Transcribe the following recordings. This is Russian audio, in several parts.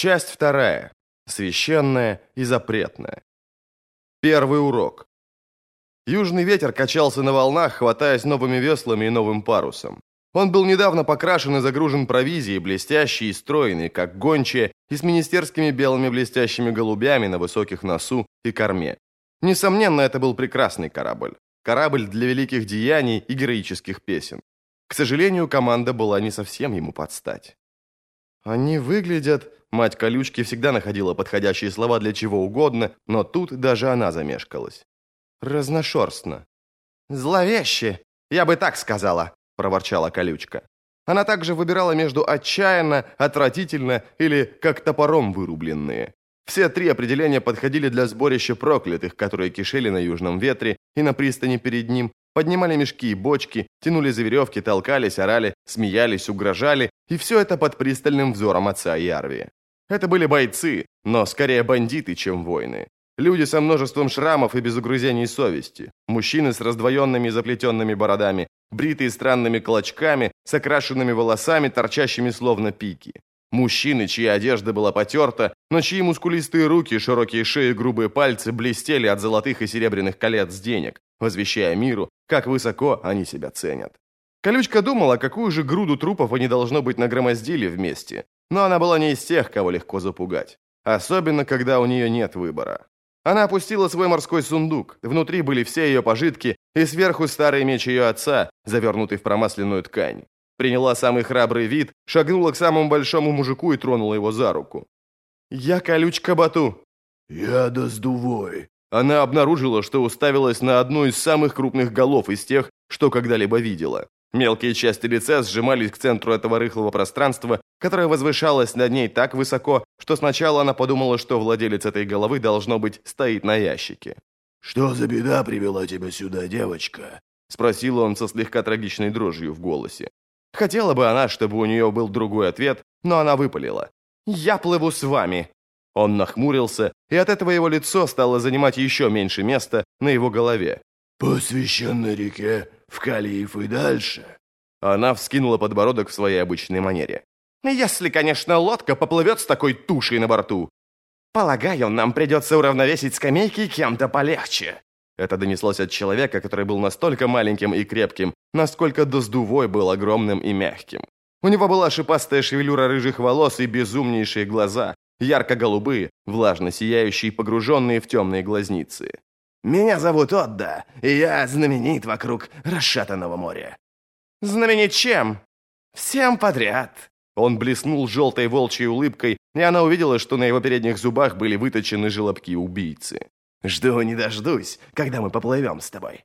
Часть 2. Священная и запретная. Первый урок. Южный ветер качался на волнах, хватаясь новыми веслами и новым парусом. Он был недавно покрашен и загружен провизией, блестящий и стройный, как гончая, и с министерскими белыми блестящими голубями на высоких носу и корме. Несомненно, это был прекрасный корабль. Корабль для великих деяний и героических песен. К сожалению, команда была не совсем ему подстать. Они выглядят... Мать Колючки всегда находила подходящие слова для чего угодно, но тут даже она замешкалась. Разношерстно. «Зловеще, я бы так сказала», – проворчала Колючка. Она также выбирала между отчаянно, отвратительно или как топором вырубленные. Все три определения подходили для сборища проклятых, которые кишели на южном ветре и на пристани перед ним, поднимали мешки и бочки, тянули за веревки, толкались, орали, смеялись, угрожали, и все это под пристальным взором отца Ярви. Это были бойцы, но скорее бандиты, чем воины. Люди со множеством шрамов и без угрызений совести. Мужчины с раздвоенными и заплетенными бородами, бритые странными клочками, с окрашенными волосами, торчащими словно пики. Мужчины, чья одежда была потерта, но чьи мускулистые руки, широкие шеи и грубые пальцы блестели от золотых и серебряных колец денег, возвещая миру, как высоко они себя ценят. Колючка думала, какую же груду трупов они, должно быть, нагромоздили вместе. Но она была не из тех, кого легко запугать. Особенно, когда у нее нет выбора. Она опустила свой морской сундук. Внутри были все ее пожитки, и сверху старый меч ее отца, завернутый в промасленную ткань. Приняла самый храбрый вид, шагнула к самому большому мужику и тронула его за руку. «Я Колючка Бату». «Я Доздувой». Она обнаружила, что уставилась на одну из самых крупных голов из тех, что когда-либо видела. Мелкие части лица сжимались к центру этого рыхлого пространства, которое возвышалось над ней так высоко, что сначала она подумала, что владелец этой головы, должно быть, стоит на ящике. «Что за беда привела тебя сюда, девочка?» – спросил он со слегка трагичной дрожью в голосе. Хотела бы она, чтобы у нее был другой ответ, но она выпалила. «Я плыву с вами». Он нахмурился, и от этого его лицо стало занимать еще меньше места на его голове. «По священной реке, в Калиев и дальше?» Она вскинула подбородок в своей обычной манере. «Если, конечно, лодка поплывет с такой тушей на борту. Полагаю, нам придется уравновесить скамейки кем-то полегче». Это донеслось от человека, который был настолько маленьким и крепким, насколько Доздувой был огромным и мягким. У него была шипастая шевелюра рыжих волос и безумнейшие глаза, ярко-голубые, влажно сияющие, погруженные в темные глазницы. «Меня зовут Отда, и я знаменит вокруг расшатанного моря». «Знаменит чем?» «Всем подряд». Он блеснул желтой волчьей улыбкой, и она увидела, что на его передних зубах были выточены желобки убийцы. «Жду не дождусь, когда мы поплывем с тобой».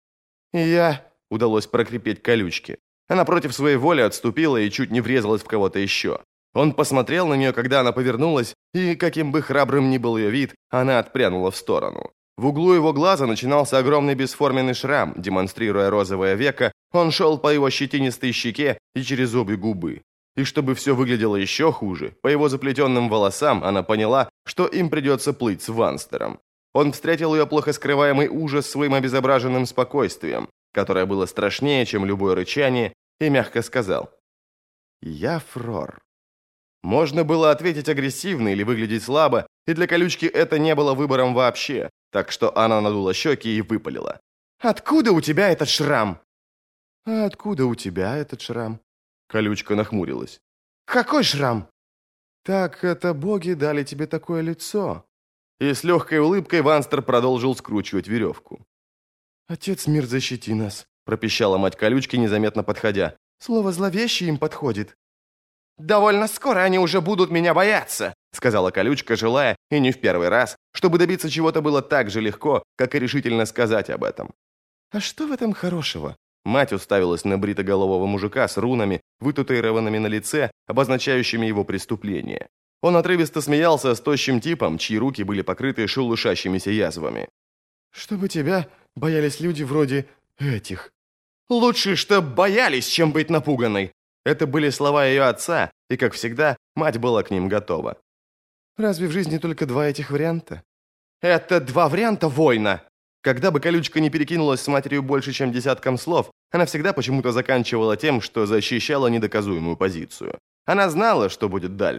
Удалось прокрепеть Колючке. Она против своей воли отступила и чуть не врезалась в кого-то еще. Он посмотрел на нее, когда она повернулась, и, каким бы храбрым ни был ее вид, она отпрянула в сторону. В углу его глаза начинался огромный бесформенный шрам, демонстрируя розовое веко, он шел по его щетинистой щеке и через обе губы. И чтобы все выглядело еще хуже, по его заплетенным волосам она поняла, что им придется плыть с Ванстером. Он встретил ее плохо скрываемый ужас своим обезображенным спокойствием, которое было страшнее, чем любое рычание, и мягко сказал: «Я Фрор». Можно было ответить агрессивно или выглядеть слабо, и для Колючки это не было выбором вообще, так что она надула щеки и выпалила: «Откуда у тебя этот шрам?» «А откуда у тебя этот шрам?» Колючка нахмурилась. «Какой шрам?» «Так это боги дали тебе такое лицо». И с легкой улыбкой Ванстер продолжил скручивать веревку. «Отец мир, защити нас», – пропищала мать Колючки, незаметно подходя. «Слово зловещее им подходит». «Довольно скоро они уже будут меня бояться», – сказала Колючка, желая, и не в первый раз, чтобы добиться чего-то было так же легко, как и решительно сказать об этом. «А что в этом хорошего?» Мать уставилась на бритоголового мужика с рунами, вытатуированными на лице, обозначающими его преступление. Он отрывисто смеялся с тощим типом, чьи руки были покрыты шелушащимися язвами. «Чтобы тебя боялись люди вроде этих». «Лучше, чтоб боялись, чем быть напуганной». Это были слова ее отца, и, как всегда, мать была к ним готова. «Разве в жизни только два этих варианта?» «Это два варианта воина». Когда бы Колючка не перекинулась с матерью больше, чем десятком слов, она всегда почему-то заканчивала тем, что защищала недоказуемую позицию. Она знала, что будет дальше.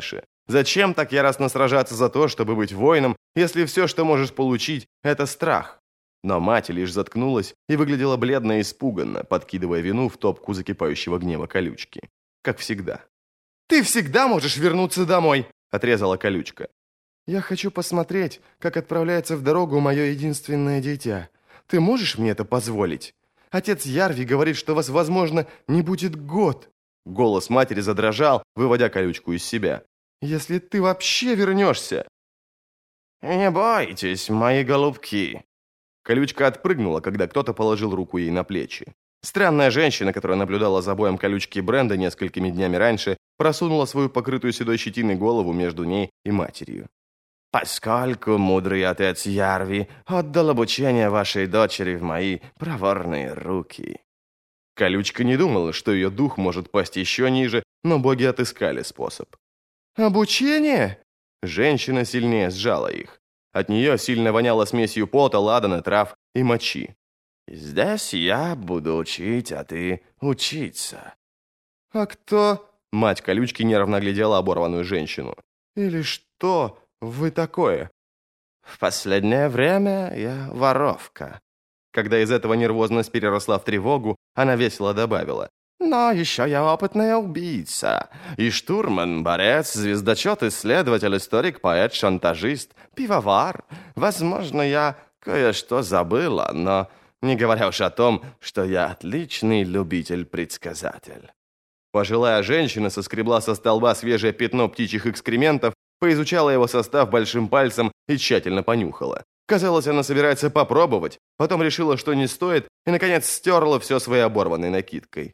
Зачем так яростно сражаться за то, чтобы быть воином, если все, что можешь получить, это страх? Но мать лишь заткнулась и выглядела бледно и испуганно, подкидывая вину в топку закипающего гнева Колючки. Как всегда. «Ты всегда можешь вернуться домой!» – отрезала Колючка. «Я хочу посмотреть, как отправляется в дорогу мое единственное дитя. Ты можешь мне это позволить? Отец Ярви говорит, что вас, возможно, не будет год». Голос матери задрожал, выводя Колючку из себя. «Если ты вообще вернешься!» «Не бойтесь, мои голубки!» Колючка отпрыгнула, когда кто-то положил руку ей на плечи. Странная женщина, которая наблюдала за боем Колючки и Бренда несколькими днями раньше, просунула свою покрытую седой щетиной голову между ней и матерью. «Поскольку мудрый отец Ярви отдал обучение вашей дочери в мои проворные руки». Колючка не думала, что ее дух может пасть еще ниже, но боги отыскали способ. «Обучение?» Женщина сильнее сжала их. От нее сильно воняло смесью пота, ладана, трав и мочи. «Здесь я буду учить, а ты учиться». «А кто?» Мать Колючки нервно глядела оборванную женщину. «Или что вы такое?» «В последнее время я воровка». Когда из этого нервозность переросла в тревогу, она весело добавила. «Но еще я опытная убийца. И штурман, борец, звездочет, исследователь, историк, поэт, шантажист, пивовар. Возможно, я кое-что забыла, но не говоря уж о том, что я отличный любитель-предсказатель». Пожилая женщина соскребла со столба свежее пятно птичьих экскрементов, поизучала его состав большим пальцем и тщательно понюхала. Казалось, она собирается попробовать, потом решила, что не стоит, и, наконец, стерла все своей оборванной накидкой.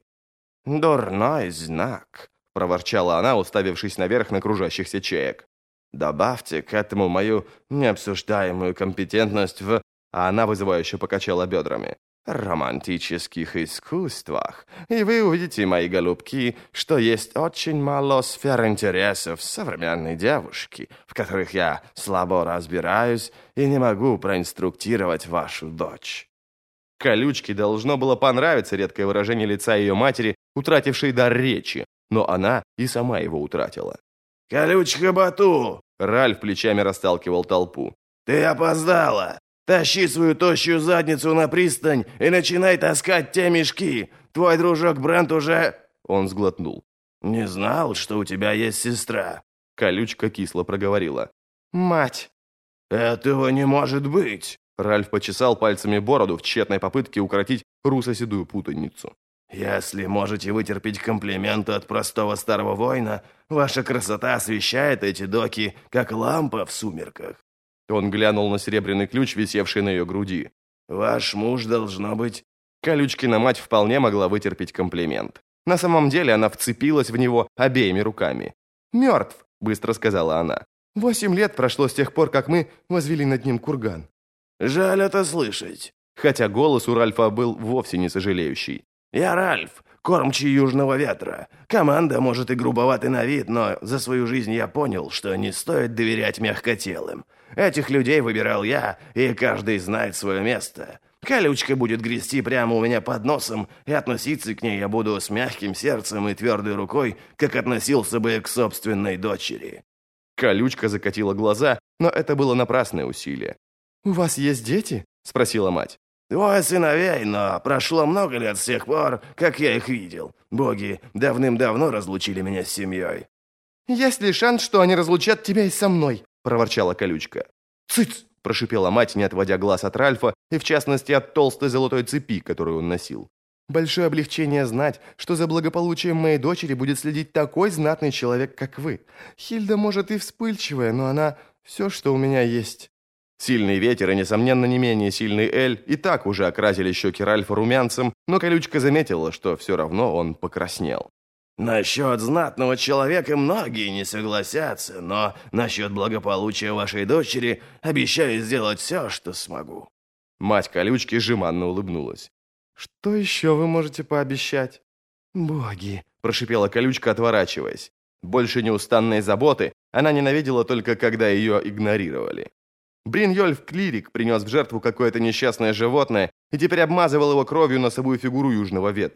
«Дурной знак», — проворчала она, уставившись наверх на кружащихся чаек. «Добавьте к этому мою необсуждаемую компетентность в...» А она вызывающе покачала бедрами. «Романтических искусствах, и вы увидите, мои голубки, что есть очень мало сфер интересов современной девушки, в которых я слабо разбираюсь и не могу проинструктировать вашу дочь». Колючке должно было понравиться редкое выражение лица ее матери, утратившей дар речи, но она и сама его утратила. «Колючка Бату!» — Ральф плечами расталкивал толпу. «Ты опоздала! Тащи свою тощую задницу на пристань и начинай таскать те мешки! Твой дружок Брент уже...» Он сглотнул. «Не знал, что у тебя есть сестра». Колючка кисло проговорила. «Мать!» «Этого не может быть!» Ральф почесал пальцами бороду в тщетной попытке укротить русо-седую путаницу. «Если можете вытерпеть комплименты от простого старого воина, ваша красота освещает эти доки, как лампа в сумерках». Он глянул на серебряный ключ, висевший на ее груди. «Ваш муж должно быть...» Колючкина мать вполне могла вытерпеть комплимент. На самом деле она вцепилась в него обеими руками. «Мертв», — быстро сказала она. 8 лет прошло с тех пор, как мы возвели над ним курган. «Жаль это слышать». Хотя голос у Ральфа был вовсе не сожалеющий. «Я Ральф, кормчий Южного ветра. Команда может и грубоватый на вид, но за свою жизнь я понял, что не стоит доверять мягкотелым. Этих людей выбирал я, и каждый знает свое место. Колючка будет грести прямо у меня под носом, и относиться к ней я буду с мягким сердцем и твердой рукой, как относился бы к собственной дочери». Колючка закатила глаза, но это было напрасное усилие. «У вас есть дети?» – спросила мать. «Двое сыновей, но прошло много лет с тех пор, как я их видел. Боги давным-давно разлучили меня с семьей». «Есть ли шанс, что они разлучат тебя и со мной?» – проворчала Колючка. «Цыц!» – прошипела мать, не отводя глаз от Ральфа, и в частности от толстой золотой цепи, которую он носил. «Большое облегчение знать, что за благополучием моей дочери будет следить такой знатный человек, как вы. Хильда, может, и вспыльчивая, но она все, что у меня есть». Сильный ветер и, несомненно, не менее сильный Эль и так уже окрасили щеки Ральфа румянцем, но Колючка заметила, что все равно он покраснел. «Насчет знатного человека многие не согласятся, но насчет благополучия вашей дочери обещаю сделать все, что смогу». Мать Колючки жеманно улыбнулась. «Что еще вы можете пообещать?» «Боги», – прошипела Колючка, отворачиваясь. Больше неустанной заботы она ненавидела только, когда ее игнорировали. Бриньольф-клирик принес в жертву какое-то несчастное животное и теперь обмазывал его кровью носовую фигуру Южного ветра.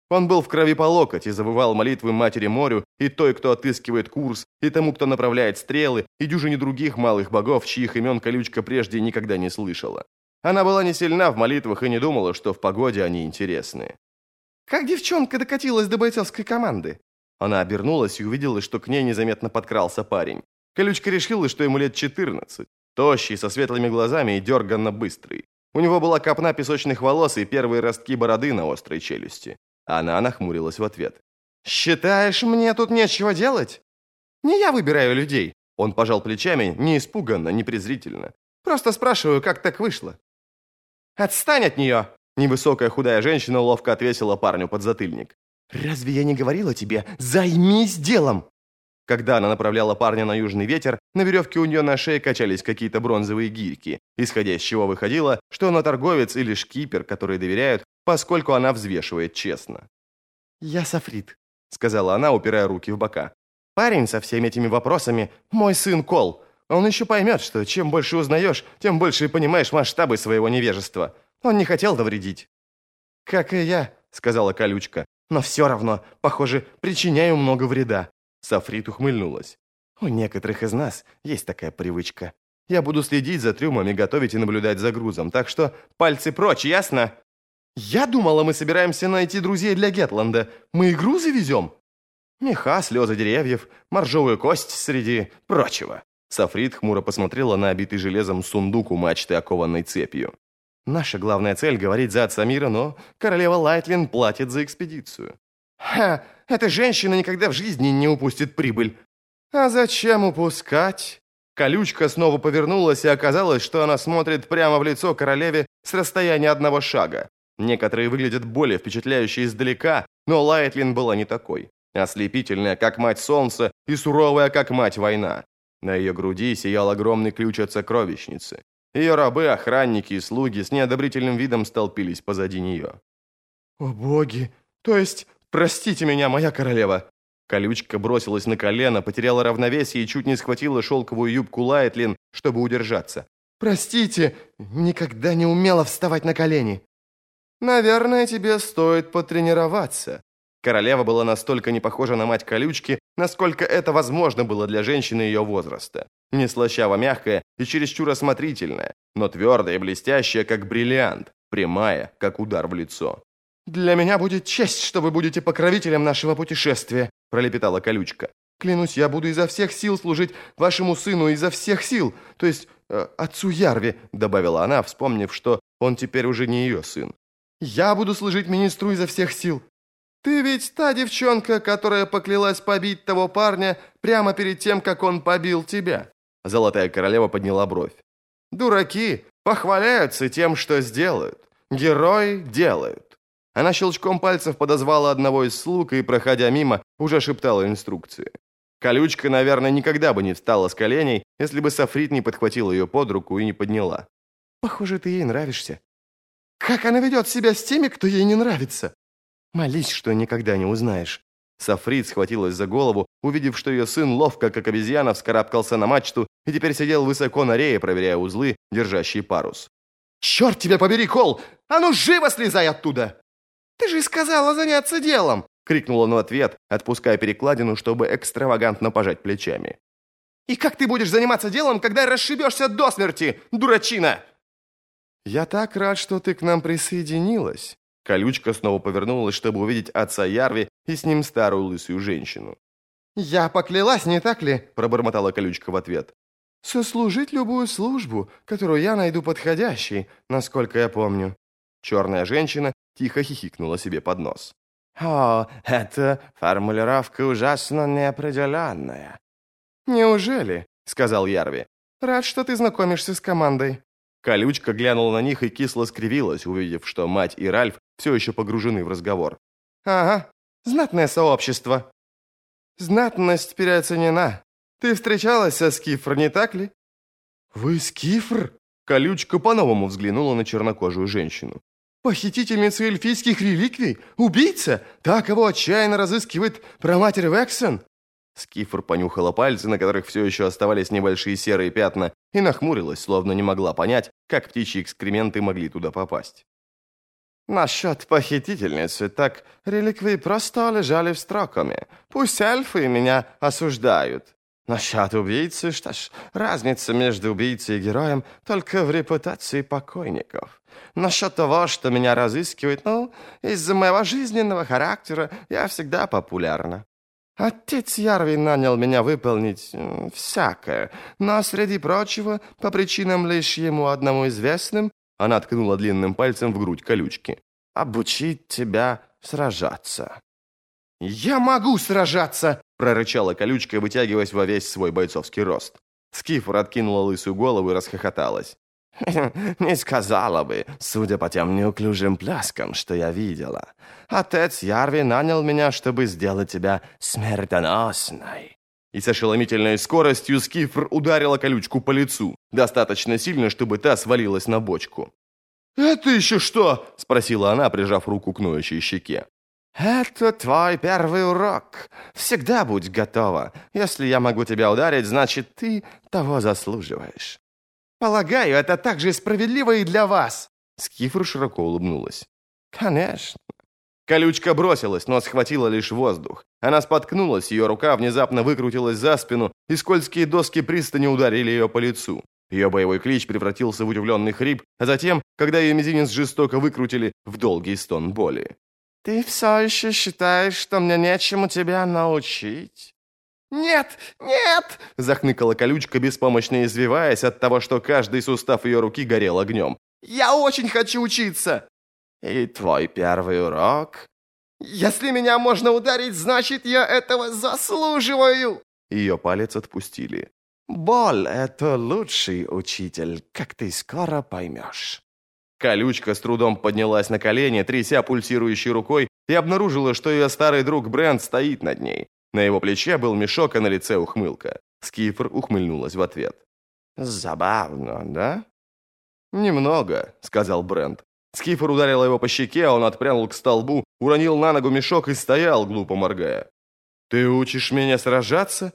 Он был в крови по локоть и завывал молитвы матери морю, и той, кто отыскивает курс, и тому, кто направляет стрелы, и дюжине других малых богов, чьих имен колючка прежде никогда не слышала. Она была не сильна в молитвах и не думала, что в погоде они интересны. «Как девчонка докатилась до бойцовской команды?» Она обернулась и увидела, что к ней незаметно подкрался парень. Колючка решила, что ему лет 14. Тощий, со светлыми глазами и дерганно быстрый. У него была копна песочных волос и первые ростки бороды на острой челюсти. Она нахмурилась в ответ. «Считаешь, мне тут нечего делать?» «Не я выбираю людей». Он пожал плечами, не испуганно, не презрительно. «Просто спрашиваю, как так вышло?» «Отстань от нее!» Невысокая худая женщина ловко отвесила парню подзатыльник. «Разве я не говорила тебе, займись делом?» Когда она направляла парня на южный ветер, на веревке у нее на шее качались какие-то бронзовые гирьки, исходя из чего выходило, что она торговец или шкипер, который доверяют, поскольку она взвешивает честно. «Я Сафрит», — сказала она, упирая руки в бока. «Парень со всеми этими вопросами — мой сын Кол. Он еще поймет, что чем больше узнаешь, тем больше и понимаешь масштабы своего невежества. Он не хотел навредить». «Как и я», — сказала колючка, «но все равно, похоже, причиняю много вреда». Сафрит ухмыльнулась. «У некоторых из нас есть такая привычка. Я буду следить за трюмами, готовить и наблюдать за грузом, так что пальцы прочь, ясно?» «Я думала, мы собираемся найти друзей для Гетланда. Мы и грузы везем?» «Меха, слезы деревьев, моржовую кость среди прочего». Сафрит хмуро посмотрела на обитый железом сундук у мачты, окованной цепью. «Наша главная цель — говорить за отца мира, но королева Лайтлин платит за экспедицию». «Ха! Эта женщина никогда в жизни не упустит прибыль». «А зачем упускать?» Колючка снова повернулась, и оказалось, что она смотрит прямо в лицо королеве с расстояния одного шага. Некоторые выглядят более впечатляюще издалека, но Лайтлин была не такой. Ослепительная, как мать солнца, и суровая, как мать война. На ее груди сиял огромный ключ от сокровищницы. Ее рабы, охранники и слуги с неодобрительным видом столпились позади нее. «О боги! То есть, простите меня, моя королева!» Колючка бросилась на колено, потеряла равновесие и чуть не схватила шелковую юбку Лайтлин, чтобы удержаться. «Простите, никогда не умела вставать на колени». «Наверное, тебе стоит потренироваться». Королева была настолько не похожа на мать колючки, насколько это возможно было для женщины ее возраста. Не слащаво-мягкая и чересчур осмотрительная, но твердая и блестящая, как бриллиант, прямая, как удар в лицо. «Для меня будет честь, что вы будете покровителем нашего путешествия», пролепетала колючка. «Клянусь, я буду изо всех сил служить вашему сыну изо всех сил, то есть отцу Ярви», добавила она, вспомнив, что он теперь уже не ее сын. «Я буду служить министру изо всех сил». «Ты ведь та девчонка, которая поклялась побить того парня прямо перед тем, как он побил тебя?» Золотая королева подняла бровь. «Дураки похваляются тем, что сделают. Герои делают». Она щелчком пальцев подозвала одного из слуг и, проходя мимо, уже шептала инструкции. Колючка, наверное, никогда бы не встала с коленей, если бы Сафрит не подхватила ее под руку и не подняла. «Похоже, ты ей нравишься». «Как она ведет себя с теми, кто ей не нравится?» «Молись, что никогда не узнаешь». Сафрит схватилась за голову, увидев, что ее сын ловко, как обезьяна, вскарабкался на мачту и теперь сидел высоко на рее, проверяя узлы, держащие парус. «Черт тебя побери, Кол! А ну живо слезай оттуда!» «Ты же сказала заняться делом!» — крикнул он в ответ, отпуская перекладину, чтобы экстравагантно пожать плечами. «И как ты будешь заниматься делом, когда расшибешься до смерти, дурачина?» «Я так рад, что ты к нам присоединилась». Колючка снова повернулась, чтобы увидеть отца Ярви и с ним старую лысую женщину. «Я поклялась, не так ли?» – пробормотала Колючка в ответ. «Сослужить любую службу, которую я найду подходящей, насколько я помню». Черная женщина тихо хихикнула себе под нос. «О, эта формулировка ужасно неопределенная». «Неужели?» – сказал Ярви. «Рад, что ты знакомишься с командой». Колючка глянула на них и кисло скривилась, увидев, что мать и Ральф все еще погружены в разговор. «Ага, знатное сообщество». «Знатность переоценена. Ты встречалась со Скифр, не так ли?» «Вы Скифр?» Колючка по-новому взглянула на чернокожую женщину. «Похитительница эльфийских реликвий? Убийца? Та, кого отчаянно разыскивает праматерь Вексен?» Скифр понюхала пальцы, на которых все еще оставались небольшие серые пятна, и нахмурилась, словно не могла понять, как птичьи экскременты могли туда попасть. Насчет похитительницы, так реликвии просто лежали в Строкоме. Пусть эльфы меня осуждают. Насчет убийцы, что ж, разница между убийцей и героем только в репутации покойников. Насчет того, что меня разыскивают, из-за моего жизненного характера я всегда популярна. Отец Ярви нанял меня выполнить всякое, но, среди прочего, по причинам лишь ему одному известным, она ткнула длинным пальцем в грудь колючки, обучить тебя сражаться. «Я могу сражаться!» — прорычала колючка, вытягиваясь во весь свой бойцовский рост. Скифор откинула лысую голову и расхохоталась. «Не сказала бы, судя по тем неуклюжим пляскам, что я видела. Отец Ярви нанял меня, чтобы сделать тебя смертоносной». И с ошеломительной скоростью Скифр ударила колючку по лицу, достаточно сильно, чтобы та свалилась на бочку. «Это еще что?» — спросила она, прижав руку к ноющей щеке. «Это твой первый урок. Всегда будь готова. Если я могу тебя ударить, значит, ты того заслуживаешь». «Полагаю, это так же справедливо и для вас!» Скифр широко улыбнулась. «Конечно». Колючка бросилась, но схватила лишь воздух. Она споткнулась, ее рука внезапно выкрутилась за спину, и скользкие доски пристани ударили ее по лицу. Ее боевой клич превратился в удивленный хрип, а затем, когда ее мизинец жестоко выкрутили, в долгий стон боли. «Ты все еще считаешь, что мне нечему тебя научить?» «Нет, нет!» — захныкала колючка, беспомощно извиваясь от того, что каждый сустав ее руки горел огнем. «Я очень хочу учиться!» «И твой первый урок?» «Если меня можно ударить, значит, я этого заслуживаю!» Ее палец отпустили. «Боль — это лучший учитель, как ты скоро поймешь». Колючка с трудом поднялась на колени, тряся пульсирующей рукой, и обнаружила, что ее старый друг Брент стоит над ней. На его плече был мешок, а на лице ухмылка. Скифр ухмыльнулась в ответ. «Забавно, да?» «Немного», — сказал Брент. Скифр ударил его по щеке, а он отпрянул к столбу, уронил на ногу мешок и стоял, глупо моргая. «Ты учишь меня сражаться?»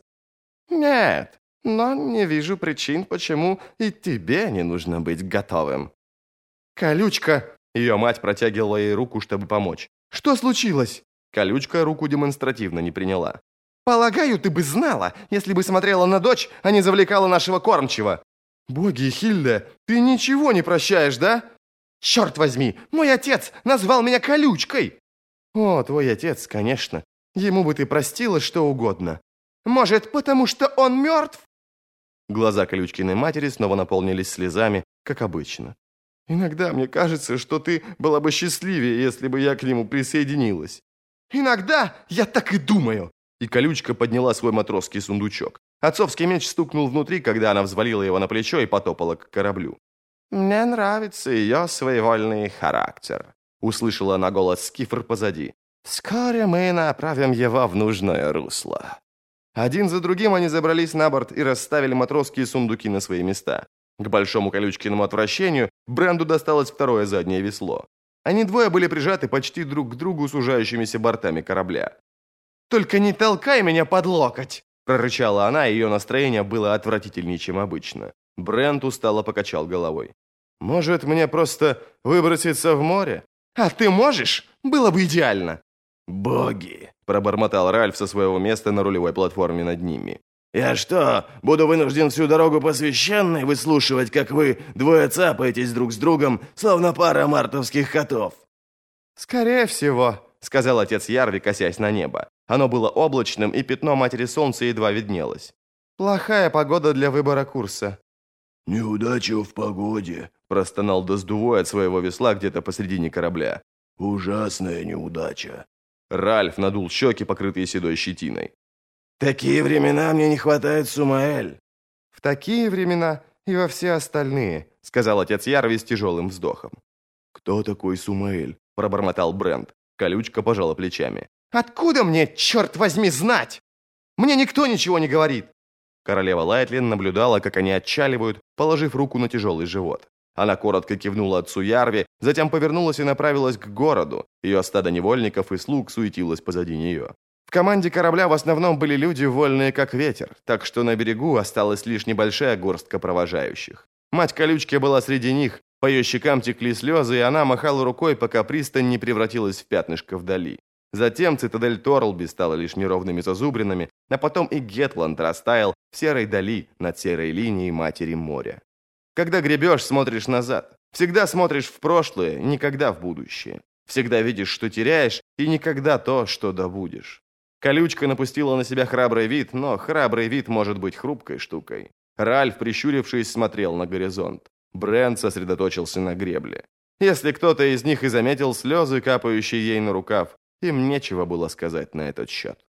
«Нет, но не вижу причин, почему и тебе не нужно быть готовым». «Колючка!» — ее мать протягивала ей руку, чтобы помочь. «Что случилось?» Колючка руку демонстративно не приняла. «Полагаю, ты бы знала, если бы смотрела на дочь, а не завлекала нашего кормчего». «Боги, Хильда, ты ничего не прощаешь, да?» «Черт возьми, мой отец назвал меня колючкой!» «О, твой отец, конечно. Ему бы ты простила что угодно». «Может, потому что он мертв?» Глаза колючкиной матери снова наполнились слезами, как обычно. «Иногда мне кажется, что ты была бы счастливее, если бы я к нему присоединилась». «Иногда я так и думаю!» И колючка подняла свой матросский сундучок. Отцовский меч стукнул внутри, когда она взвалила его на плечо и потопала к кораблю. «Мне нравится ее своевольный характер», — услышала она голос Скифр позади. «Вскоре мы направим его в нужное русло». Один за другим они забрались на борт и расставили матросские сундуки на свои места. К большому колючкиному отвращению Бренду досталось второе заднее весло. Они двое были прижаты почти друг к другу сужающимися бортами корабля. «Только не толкай меня под локоть!» — прорычала она, и ее настроение было отвратительнее, чем обычно. Брент устало покачал головой. «Может, мне просто выброситься в море?» «А ты можешь? Было бы идеально!» «Боги!» — пробормотал Ральф со своего места на рулевой платформе над ними. «Я что, буду вынужден всю дорогу по священной выслушивать, как вы двое цапаетесь друг с другом, словно пара мартовских котов?» «Скорее всего», — сказал отец Ярви, косясь на небо. Оно было облачным, и пятно матери солнца едва виднелось. «Плохая погода для выбора курса». «Неудача в погоде», — простонал Доздувой от своего весла где-то посредине корабля. «Ужасная неудача». Ральф надул щеки, покрытые седой щетиной. «Такие времена мне не хватает, Сумаэль». «В такие времена и во все остальные», — сказал отец Ярви с тяжелым вздохом. «Кто такой Сумаэль?» — пробормотал Брент. Колючка пожала плечами. «Откуда мне, черт возьми, знать? Мне никто ничего не говорит». Королева Лайтлин наблюдала, как они отчаливают, положив руку на тяжелый живот. Она коротко кивнула отцу Ярви, затем повернулась и направилась к городу. Ее стадо невольников и слуг суетилось позади нее. В команде корабля в основном были люди, вольные как ветер, так что на берегу осталась лишь небольшая горстка провожающих. Мать Колючки была среди них, По ее щекам текли слезы, и она махала рукой, пока пристань не превратилась в пятнышко вдали. Затем цитадель Торлби стала лишь неровными зазубринами, а потом и Гетланд растаял в серой дали над серой линией Матери моря. Когда гребешь, смотришь назад. Всегда смотришь в прошлое, никогда в будущее. Всегда видишь, что теряешь, и никогда то, что добудешь. Колючка напустила на себя храбрый вид, но храбрый вид может быть хрупкой штукой. Ральф, прищурившись, смотрел на горизонт. Брент сосредоточился на гребле. Если кто-то из них и заметил слезы, капающие ей на рукав, им нечего было сказать на этот счет.